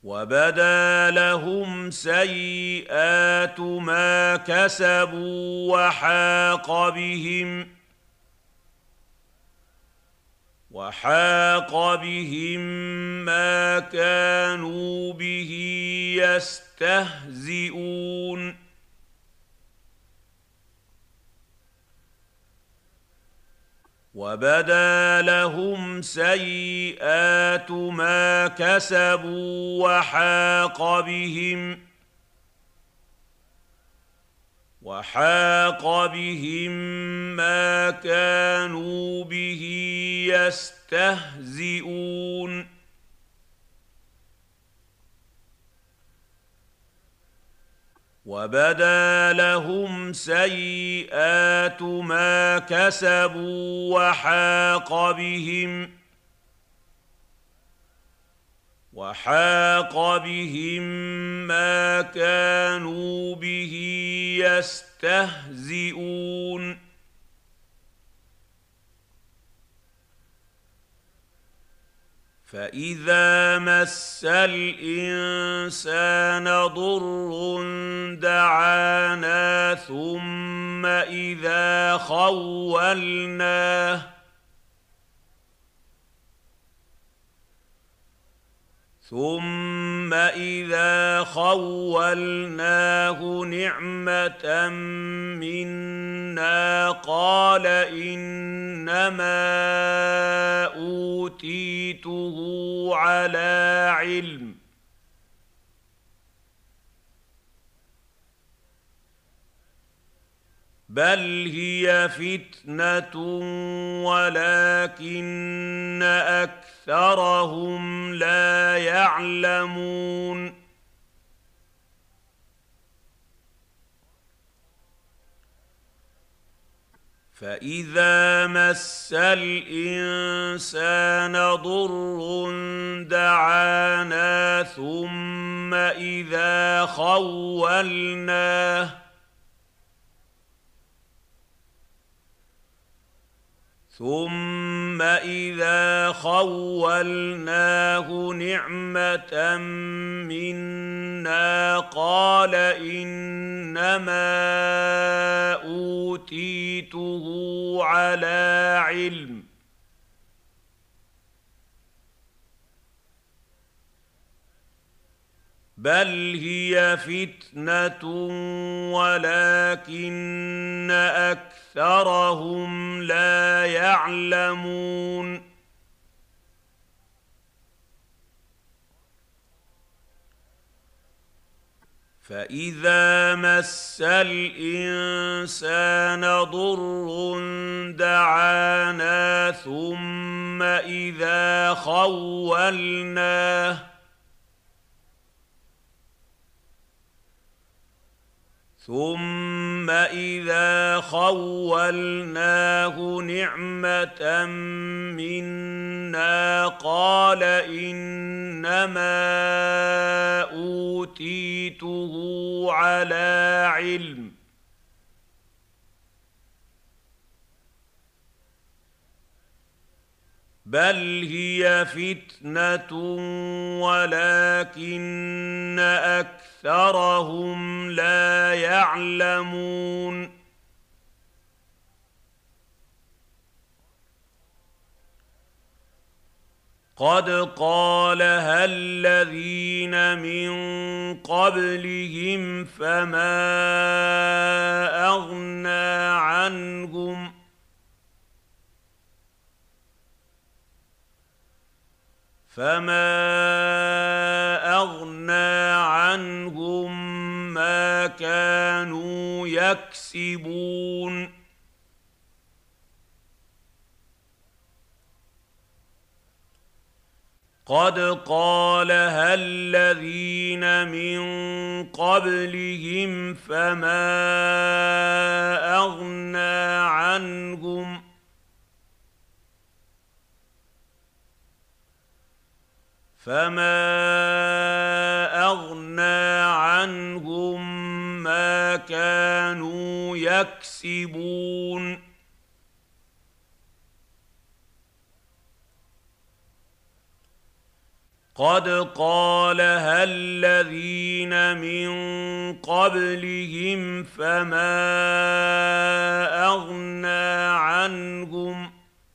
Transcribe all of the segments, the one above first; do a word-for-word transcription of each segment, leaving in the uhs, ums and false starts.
وبدا لهم سيئات ما كسبوا وحاق بهم وحاق بهم ما كانوا به يستهزئون وبدا لهم سيئات ما كسبوا وحاق بهم وحاق بهم ما كانوا به يستهزئون وبدا لهم سيئات ما كسبوا وحاق بهم وحاق بهم ما كانوا به يستهزئون فإذا مس الإنسان ضر دعانا ثم إذا خولناه ثم إذا خولناه نعمة منا قال إنما أوتيته على علم بل هي فتنة ولكن أكثرهم لا يعلمون فإذا مس الإنسان ضر دعانا ثم إذا خولناه ثم إذا خولناه نعمة منا قال إنما أوتيته على علم بل هي فتنة ولكن أكثرهم لا يعلمون فإذا مس الإنسان ضر دعانا ثم إذا خولناه ثم إذا خولناه نعمة منا قال إنما أوتيته على علم بل هي فتنة ولكن أكثرهم لا يعلمون قد قالها الذين من قبلهم فما أغنى عنهم فما أغنى عنهم ما كانوا يكسبون قد قالها الذين من قبلهم فما أغنى عنهم فما أغنى عنهم ما كانوا يكسبون قد قالها الذين من قبلهم فما أغنى عنهم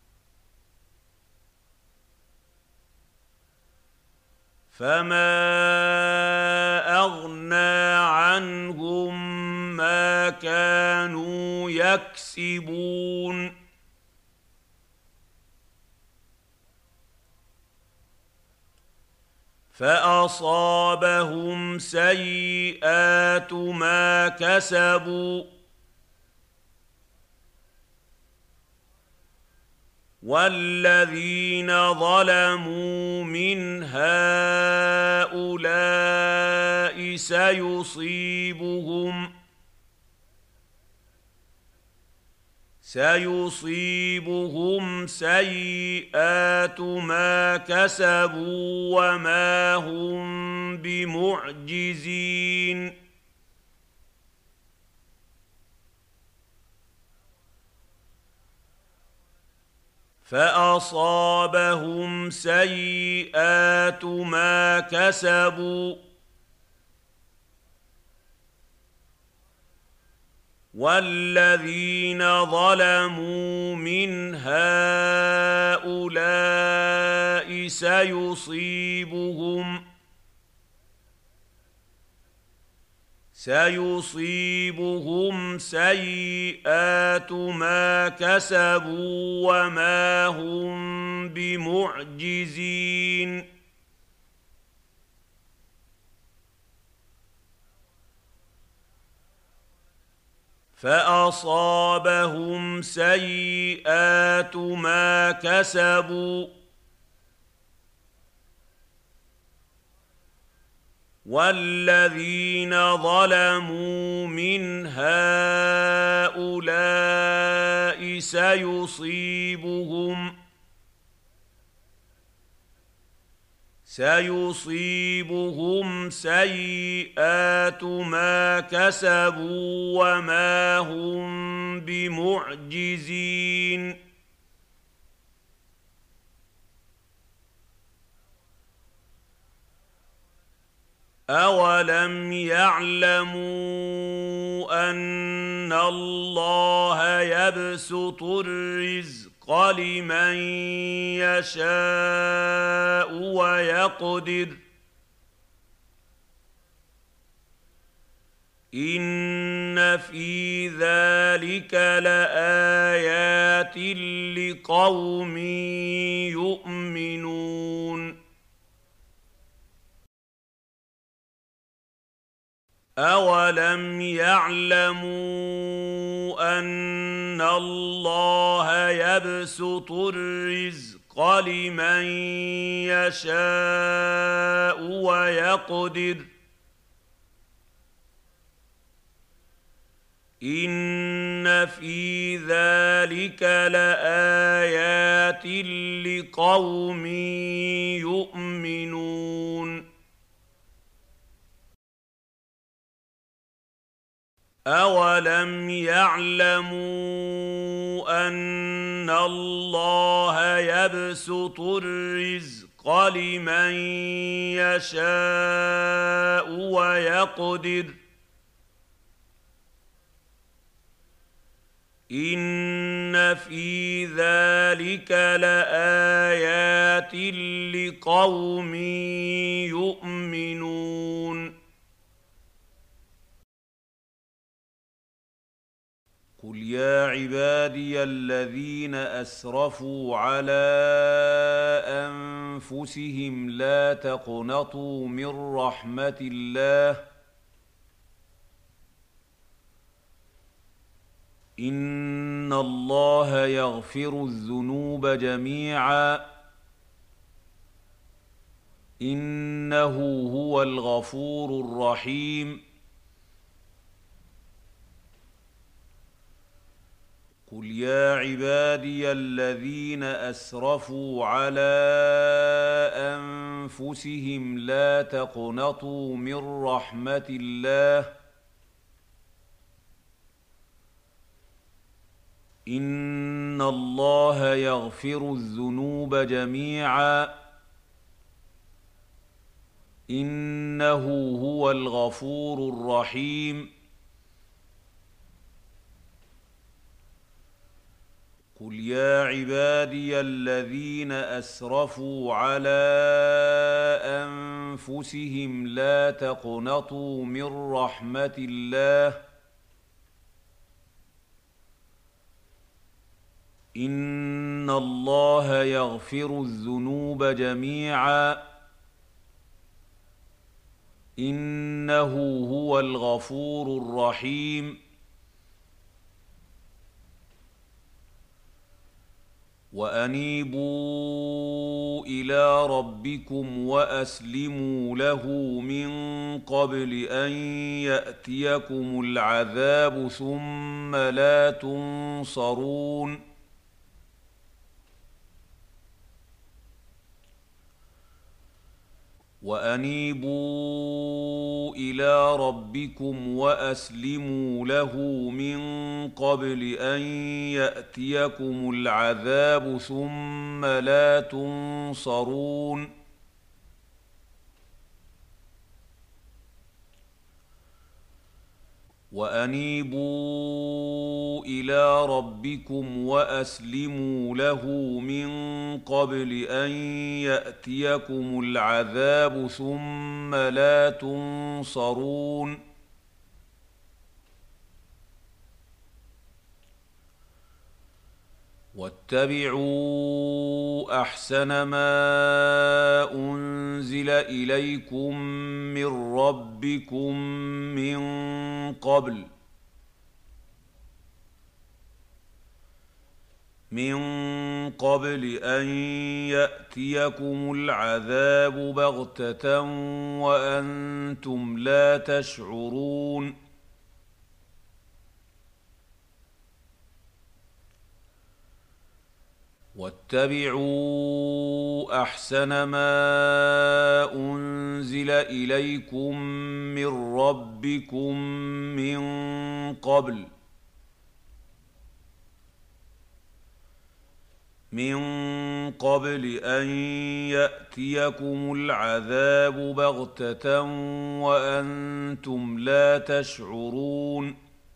فما أغنى عنهم ما كانوا يكسبون فأصابهم سيئات ما كسبوا والذين ظلموا من هؤلاء سيصيبهم سيصيبهم سيئات ما كسبوا وما هم بمعجزين فأصابهم سيئات ما كسبوا والذين ظلموا من هؤلاء سيصيبهم سيصيبهم سيئات ما كسبوا وما هم بمعجزين فأصابهم سيئات ما كسبوا والذين ظلموا من هؤلاء سيصيبهم سيصيبهم سيئات ما كسبوا وما هم بمعجزين أولم يعلموا أن الله يبسط الرزق لمن يشاء ويقدر إن في ذلك لآيات لقوم يؤمنون أولم يعلموا أن الله يبسط الرزق لمن يشاء ويقدر إن في ذلك لآيات لقوم يؤمنون أولم يعلموا أن الله يبسط الرزق لمن يشاء ويقدر إن في ذلك لآيات لقوم يؤمنون قل يا عبادي الذين أسرفوا على أنفسهم لا تقنطوا من رحمة الله إن الله يغفر الذنوب جميعا إنه هو الغفور الرحيم قل يا عبادي الذين أسرفوا على أنفسهم لا تقنطوا من رحمة الله إن الله يغفر الذنوب جميعا إنه هو الغفور الرحيم قل يا عبادي الذين أسرفوا على أنفسهم لا تقنطوا من رحمة الله إن الله يغفر الذنوب جميعا إنه هو الغفور الرحيم وأنيبوا إلى ربكم وأسلموا له من قبل أن يأتيكم العذاب ثم لا تنصرون وأنيبوا إلى ربكم وأسلموا له من قبل أن يأتيكم العذاب ثم لا تنصرون وأنيبوا إلى ربكم وأسلموا له من قبل أن يأتيكم العذاب ثم لا تنصرون واتبعوا أحسن ما أنزل إليكم من ربكم من قبل من قبل أن يأتيكم العذاب بغتة وأنتم لا تشعرون واتبعوا أحسن ما أنزل إليكم من ربكم من قبل من قبل أن يأتيكم العذاب بغتة وأنتم لا تشعرون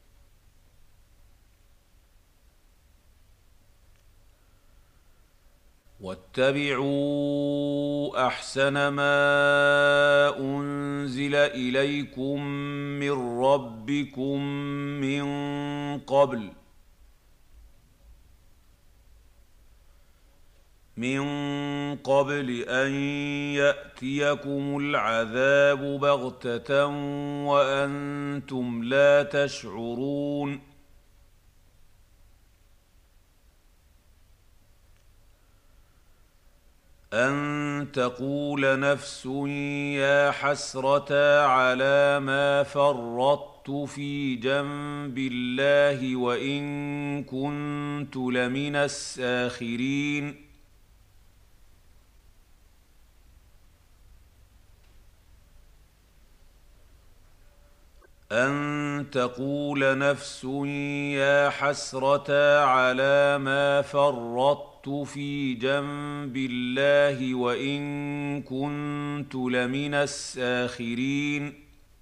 واتبعوا أحسن ما أنزل إليكم من ربكم من قبل من قبل أن يأتيكم العذاب بغتة وأنتم لا تشعرون أن تقول نفس يا حسرة على ما فرطت في جنب الله وإن كنت لمن الساخرين أن تقول نفس يا حسرة على ما فرطت في جنب الله وإن كنت لمن الساخرين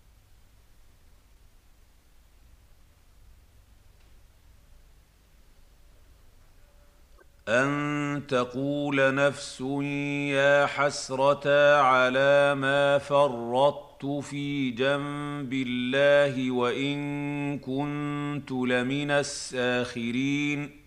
أن تقول نفس يا حسرة على ما فرطت في جنب الله وإن كنت لمن الساخرين